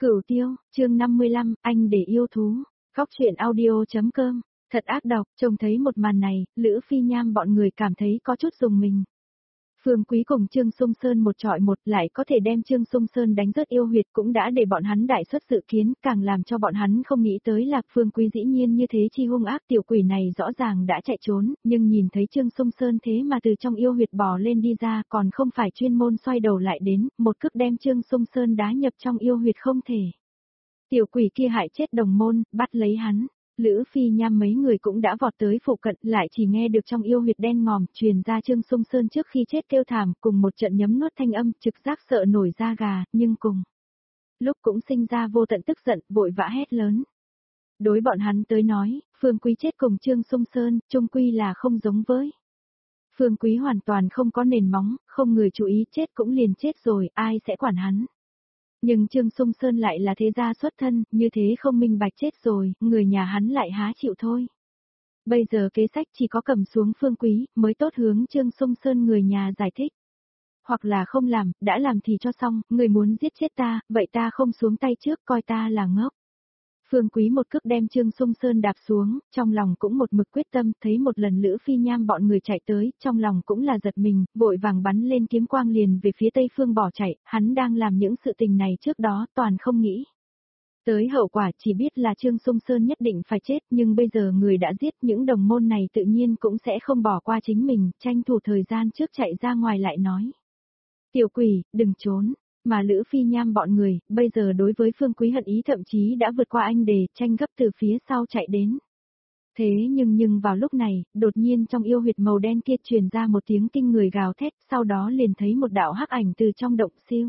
Cửu Tiêu, chương 55, anh để yêu thú. Góc truyện audio.com. Thật ác độc, trông thấy một màn này, Lữ Phi Nham bọn người cảm thấy có chút rùng mình. Phương Quý cùng Trương Sung Sơn một trọi một, lại có thể đem Trương Sung Sơn đánh rớt yêu huyệt, cũng đã để bọn hắn đại xuất dự kiến, càng làm cho bọn hắn không nghĩ tới là Phương Quý dĩ nhiên như thế chi hung ác. Tiểu quỷ này rõ ràng đã chạy trốn, nhưng nhìn thấy Trương Sung Sơn thế mà từ trong yêu huyệt bò lên đi ra, còn không phải chuyên môn xoay đầu lại đến, một cước đem Trương Sung Sơn đá nhập trong yêu huyệt không thể. Tiểu quỷ kia hại chết đồng môn, bắt lấy hắn. Lữ Phi Nham mấy người cũng đã vọt tới phụ cận, lại chỉ nghe được trong yêu huyệt đen ngòm truyền ra Trương Sung Sơn trước khi chết kêu thảm, cùng một trận nhấm nuốt thanh âm, trực giác sợ nổi da gà, nhưng cùng lúc cũng sinh ra vô tận tức giận, vội vã hét lớn. Đối bọn hắn tới nói, Phương Quý chết cùng Trương Sung Sơn, chung quy là không giống với. Phương Quý hoàn toàn không có nền móng, không người chú ý, chết cũng liền chết rồi, ai sẽ quản hắn. Nhưng Trương Sung Sơn lại là thế gia xuất thân, như thế không minh bạch chết rồi, người nhà hắn lại há chịu thôi. Bây giờ kế sách chỉ có cầm xuống Phương Quý, mới tốt hướng Trương Sung Sơn người nhà giải thích. Hoặc là không làm, đã làm thì cho xong, người muốn giết chết ta, vậy ta không xuống tay trước, coi ta là ngốc. Phương Quý một cước đem Trương Sung Sơn đạp xuống, trong lòng cũng một mực quyết tâm, thấy một lần Lữ Phi Nham bọn người chạy tới, trong lòng cũng là giật mình, vội vàng bắn lên kiếm quang liền về phía Tây Phương bỏ chạy, hắn đang làm những sự tình này trước đó toàn không nghĩ. Tới hậu quả chỉ biết là Trương Sung Sơn nhất định phải chết, nhưng bây giờ người đã giết, những đồng môn này tự nhiên cũng sẽ không bỏ qua chính mình, tranh thủ thời gian trước chạy ra ngoài lại nói. Tiểu quỷ, đừng trốn. Mà Lữ Phi Nham bọn người, bây giờ đối với Phương Quý hận ý thậm chí đã vượt qua anh Đề, tranh gấp từ phía sau chạy đến. Thế nhưng vào lúc này, đột nhiên trong yêu huyệt màu đen kia truyền ra một tiếng kinh người gào thét, sau đó liền thấy một đạo hắc ảnh từ trong động siêu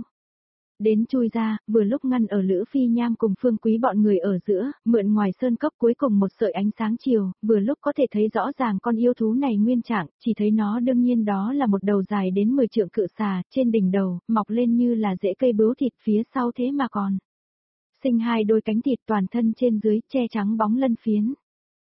đến chui ra, vừa lúc ngăn ở Lữ Phi Nham cùng Phương Quý bọn người ở giữa, mượn ngoài sơn cốc cuối cùng một sợi ánh sáng chiều, vừa lúc có thể thấy rõ ràng con yêu thú này nguyên trạng, chỉ thấy nó đương nhiên đó là một đầu dài đến 10 trượng cự xà, trên đỉnh đầu, mọc lên như là rễ cây bướu thịt, phía sau thế mà còn sinh hai đôi cánh thịt, toàn thân trên dưới che trắng bóng lân phiến.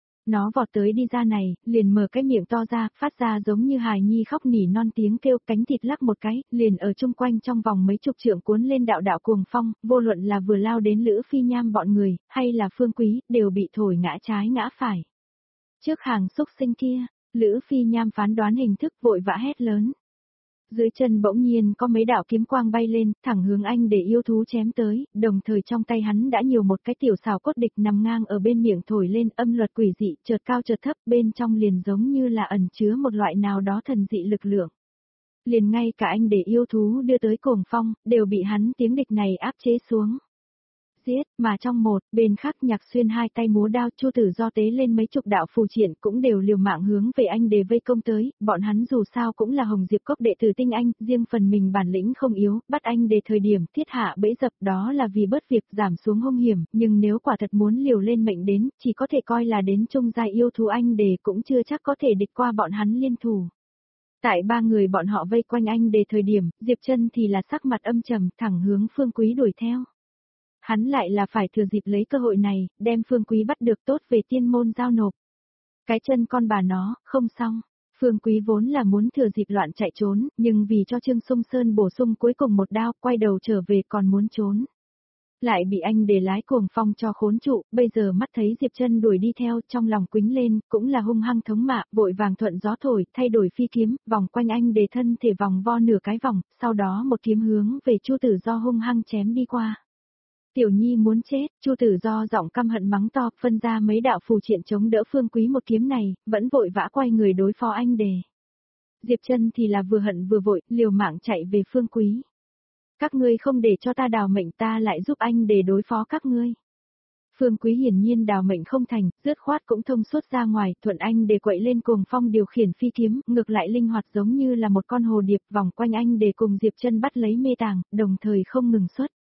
Nó vọt tới đi ra này, liền mở cái miệng to ra, phát ra giống như hài nhi khóc nỉ non tiếng kêu, cánh thịt lắc một cái, liền ở chung quanh trong vòng mấy chục trượng cuốn lên đạo đạo cuồng phong, vô luận là vừa lao đến Lữ Phi Nham bọn người, hay là Phương Quý, đều bị thổi ngã trái ngã phải. Trước hàng xúc sinh kia, Lữ Phi Nham phán đoán hình thức, vội vã hét lớn. Dưới chân bỗng nhiên có mấy đạo kiếm quang bay lên, thẳng hướng anh để yêu thú chém tới, đồng thời trong tay hắn đã nhiều một cái tiểu xào cốt địch nằm ngang ở bên miệng thổi lên, âm luật quỷ dị, chợt cao chợt thấp, bên trong liền giống như là ẩn chứa một loại nào đó thần dị lực lượng. Liền ngay cả anh để yêu thú đưa tới cuồng phong, đều bị hắn tiếng địch này áp chế xuống. Giết, mà trong một, bên khác Nhạc Xuyên hai tay múa đao, Chu Tử Do tế lên mấy chục đạo phù triện, cũng đều liều mạng hướng về anh để vây công tới, bọn hắn dù sao cũng là Hồng Diệp Cốc đệ tử tinh anh, riêng phần mình bản lĩnh không yếu, bắt anh để thời điểm thiết hạ bẫy dập, đó là vì bớt việc giảm xuống hung hiểm, nhưng nếu quả thật muốn liều lên mệnh đến, chỉ có thể coi là đến trung giai yêu thú anh để cũng chưa chắc có thể địch qua bọn hắn liên thủ. Tại ba người bọn họ vây quanh anh để thời điểm, Diệp Trân thì là sắc mặt âm trầm, thẳng hướng Phương Quý đuổi theo. Hắn lại là phải thừa dịp lấy cơ hội này, đem Phương Quý bắt được tốt về tiên môn giao nộp. Cái chân con bà nó, không xong. Phương Quý vốn là muốn thừa dịp loạn chạy trốn, nhưng vì cho Trương Sung Sơn bổ sung cuối cùng một đao, quay đầu trở về còn muốn trốn. Lại bị anh để lái cuồng phong cho khốn trụ, bây giờ mắt thấy Diệp Trân đuổi đi theo, trong lòng quính lên, cũng là hung hăng thống mạ, vội vàng thuận gió thổi, thay đổi phi kiếm, vòng quanh anh để thân thể vòng vo nửa cái vòng, sau đó một kiếm hướng về Chu Tử Do hung hăng chém đi qua. Tiểu Nhi muốn chết, Chu Tử Do giọng căm hận mắng to, phân ra mấy đạo phù triện chống đỡ Phương Quý một kiếm này, vẫn vội vã quay người đối phó anh đề. Diệp Trân thì là vừa hận vừa vội, liều mạng chạy về Phương Quý. Các ngươi không để cho ta đào mệnh, ta lại giúp anh để đối phó các ngươi. Phương Quý hiển nhiên đào mệnh không thành, dứt khoát cũng thông suốt ra ngoài, thuận anh để quậy lên cuồng phong điều khiển phi kiếm, ngược lại linh hoạt giống như là một con hồ điệp, vòng quanh anh để cùng Diệp Trân bắt lấy mê tàng, đồng thời không ngừng xuất.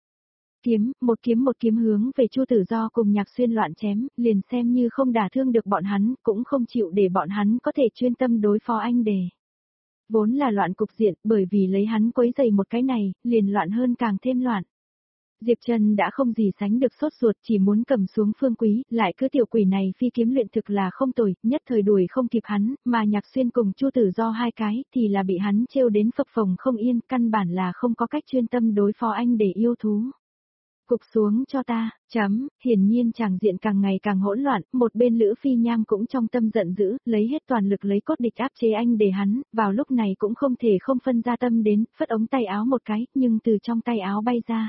Một kiếm hướng về Chu Tử Do cùng Nhạc Xuyên loạn chém, liền xem như không đả thương được bọn hắn, cũng không chịu để bọn hắn có thể chuyên tâm đối phó anh đề. Vốn là loạn cục diện, bởi vì lấy hắn quấy rầy một cái này, liền loạn hơn càng thêm loạn. Diệp Trân đã không gì sánh được sốt ruột, chỉ muốn cầm xuống Phương Quý, lại cứ tiểu quỷ này phi kiếm luyện thực là không tồi, nhất thời đuổi không kịp hắn, mà Nhạc Xuyên cùng Chu Tử Do hai cái, thì là bị hắn trêu đến phập phồng không yên, căn bản là không có cách chuyên tâm đối phó anh để yêu thú. Cục xuống cho ta, hiển nhiên chàng diện càng ngày càng hỗn loạn, một bên Lữ Phi Nham cũng trong tâm giận dữ, lấy hết toàn lực lấy cốt địch áp chế anh để hắn, vào lúc này cũng không thể không phân ra tâm đến, phất ống tay áo một cái, nhưng từ trong tay áo bay ra.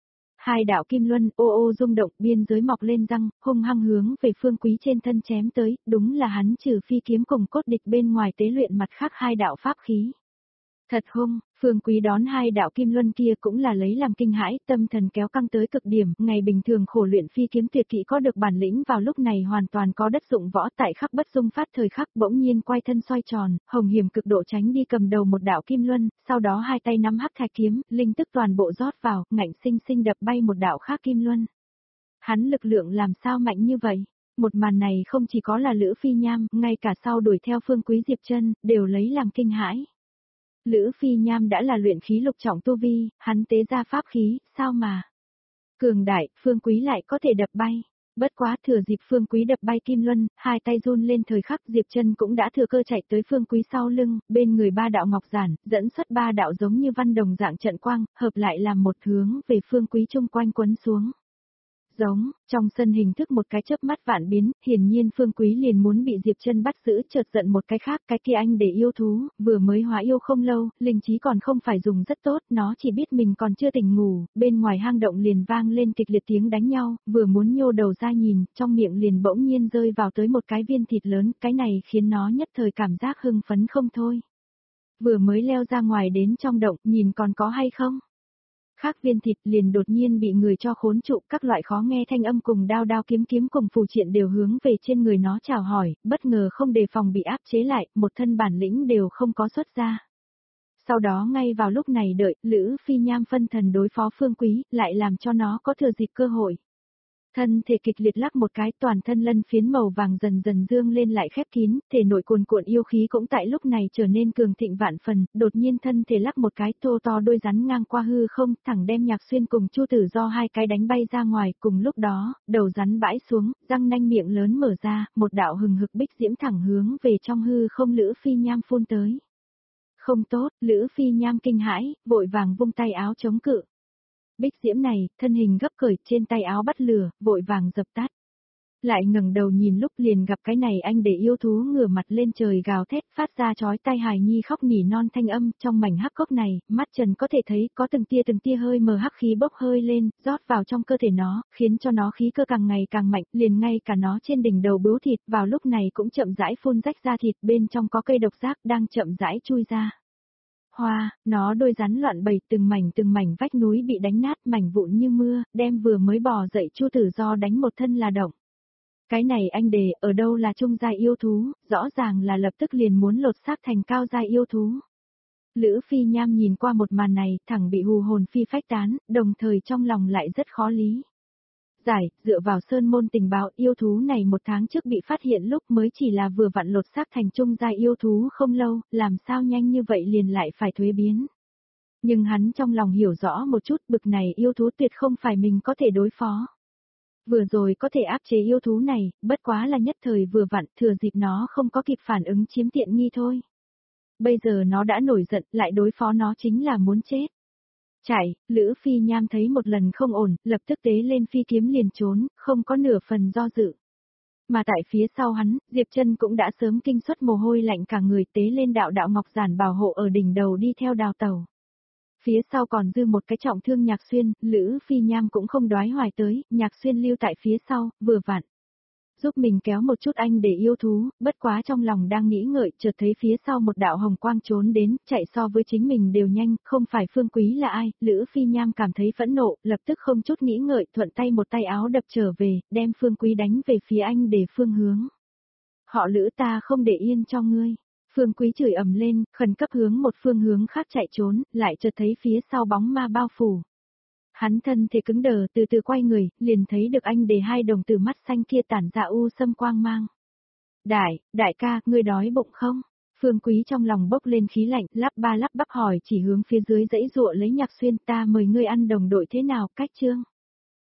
Hai đạo kim luân ô ô rung động, biên giới mọc lên răng, hung hăng hướng về Phương Quý trên thân chém tới, đúng là hắn trừ phi kiếm cùng cốt địch bên ngoài tế luyện mặt khác hai đạo pháp khí. Thật hung, Phương Quý đón hai đạo kim luân kia cũng là lấy làm kinh hãi, tâm thần kéo căng tới cực điểm, ngày bình thường khổ luyện phi kiếm tuyệt kỹ có được bản lĩnh vào lúc này hoàn toàn có đất dụng võ, tại khắc bất dung phát thời khắc bỗng nhiên quay thân xoay tròn, hồng hiểm cực độ tránh đi cầm đầu một đạo kim luân, sau đó hai tay nắm hắc thạch kiếm, linh tức toàn bộ rót vào, ngạnh sinh sinh đập bay một đạo khác kim luân. Hắn lực lượng làm sao mạnh như vậy? Một màn này không chỉ có là Lữ Phi Nham, ngay cả sau đuổi theo Phương Quý Diệp Chân đều lấy làm kinh hãi. Lữ Phi Nham đã là luyện khí lục trọng tu vi, hắn tế ra pháp khí, sao mà cường đại, Phương Quý lại có thể đập bay. Bất quá thừa dịp Phương Quý đập bay kim luân, hai tay run lên thời khắc Diệp Chân cũng đã thừa cơ chạy tới Phương Quý sau lưng, bên người ba đạo ngọc giản, dẫn xuất ba đạo giống như văn đồng dạng trận quang, hợp lại làm một hướng về Phương Quý chung quanh quấn xuống. Giống, trong sân hình thức một cái chớp mắt vạn biến, hiển nhiên Phương Quý liền muốn bị Diệp Chân bắt giữ, chợt giận một cái khác, cái kia anh để yêu thú, vừa mới hóa yêu không lâu, linh trí còn không phải dùng rất tốt, nó chỉ biết mình còn chưa tỉnh ngủ, bên ngoài hang động liền vang lên kịch liệt tiếng đánh nhau, vừa muốn nhô đầu ra nhìn, trong miệng liền bỗng nhiên rơi vào tới một cái viên thịt lớn, cái này khiến nó nhất thời cảm giác hưng phấn không thôi. Vừa mới leo ra ngoài đến trong động, nhìn còn có hay không? Khác viên thịt liền đột nhiên bị người cho khốn trụ, các loại khó nghe thanh âm cùng đao đao kiếm kiếm cùng phù triện đều hướng về trên người nó chào hỏi, bất ngờ không đề phòng bị áp chế lại, một thân bản lĩnh đều không có xuất ra. Sau đó ngay vào lúc này đợi, Lữ Phi Nham phân thần đối phó Phương Quý, lại làm cho nó có thừa dịp cơ hội. Thân thể kịch liệt lắc một cái, toàn thân lân phiến màu vàng dần dần dương lên lại khép kín, thể nội cuồn cuộn yêu khí cũng tại lúc này trở nên cường thịnh vạn phần, đột nhiên thân thể lắc một cái, thô to đôi rắn ngang qua hư không, thẳng đem Nhạc Xuyên cùng Chu Tử Do hai cái đánh bay ra ngoài, cùng lúc đó, đầu rắn bãi xuống, răng nanh miệng lớn mở ra, một đạo hừng hực bích diễm thẳng hướng về trong hư không Lữ Phi Nham phun tới. Không tốt, Lữ Phi Nham kinh hãi, vội vàng vung tay áo chống cự. Bích diễm này, thân hình gấp cởi, trên tay áo bắt lửa, vội vàng dập tắt. Lại ngẩng đầu nhìn lúc liền gặp cái này anh để yêu thú ngửa mặt lên trời gào thét, phát ra chói tai hài nhi khóc nỉ non thanh âm, trong mảnh hắc cốc này, mắt Trần có thể thấy có từng tia hơi mờ hắc khí bốc hơi lên, rót vào trong cơ thể nó, khiến cho nó khí cơ càng ngày càng mạnh, liền ngay cả nó trên đỉnh đầu bướu thịt vào lúc này cũng chậm rãi phun rách ra thịt, bên trong có cây độc giác đang chậm rãi chui ra. Hoa, nó đôi rắn loạn bầy, từng mảnh vách núi bị đánh nát, mảnh vụn như mưa, đem vừa mới bò dậy Chu Tử Do đánh một thân là động. Cái này anh đề, ở đâu là trung giai yêu thú, rõ ràng là lập tức liền muốn lột xác thành cao giai yêu thú. Lữ Phi Nham nhìn qua một màn này, thẳng bị hù hồn phi phách tán, đồng thời trong lòng lại rất khó lý. Dựa vào sơn môn tình báo, yêu thú này một tháng trước bị phát hiện lúc mới chỉ là vừa vặn lột xác thành trung giai yêu thú không lâu, làm sao nhanh như vậy liền lại phải thuế biến. Nhưng hắn trong lòng hiểu rõ một chút, bực này yêu thú tuyệt không phải mình có thể đối phó. Vừa rồi có thể áp chế yêu thú này, bất quá là nhất thời vừa vặn, thừa dịp nó không có kịp phản ứng chiếm tiện nghi thôi. Bây giờ nó đã nổi giận, lại đối phó nó chính là muốn chết. Chạy, Lữ Phi Nham thấy một lần không ổn, lập tức tế lên phi kiếm liền trốn, không có nửa phần do dự. Mà tại phía sau hắn, Diệp Chân cũng đã sớm kinh suất mồ hôi lạnh cả người, tế lên đạo đạo ngọc giản bảo hộ ở đỉnh đầu đi theo đào tàu. Phía sau còn dư một cái trọng thương Nhạc Xuyên, Lữ Phi Nham cũng không đoái hoài tới, Nhạc Xuyên lưu tại phía sau, vừa vặn giúp mình kéo một chút anh để yêu thú, bất quá trong lòng đang nghĩ ngợi, chợt thấy phía sau một đạo hồng quang trốn đến, chạy so với chính mình đều nhanh, không phải Phương Quý là ai, Lữ Phi Nham cảm thấy phẫn nộ, lập tức không chút nghĩ ngợi, thuận tay một tay áo đập trở về, đem Phương Quý đánh về phía anh để phương hướng. Họ Lữ ta không để yên cho ngươi. Phương Quý chửi ầm lên, khẩn cấp hướng một phương hướng khác chạy trốn, lại chợt thấy phía sau bóng ma bao phủ. Hắn thân thể cứng đờ, từ từ quay người, liền thấy được anh để hai đồng tử mắt xanh kia tản ra u sâm quang mang. Đại ca, ngươi đói bụng không? Phương Quý trong lòng bốc lên khí lạnh, lắp ba lắp bắp hỏi chỉ hướng phía dưới dãy dụa lấy Nhạc Xuyên, ta mời ngươi ăn đồng đội thế nào, cách chương.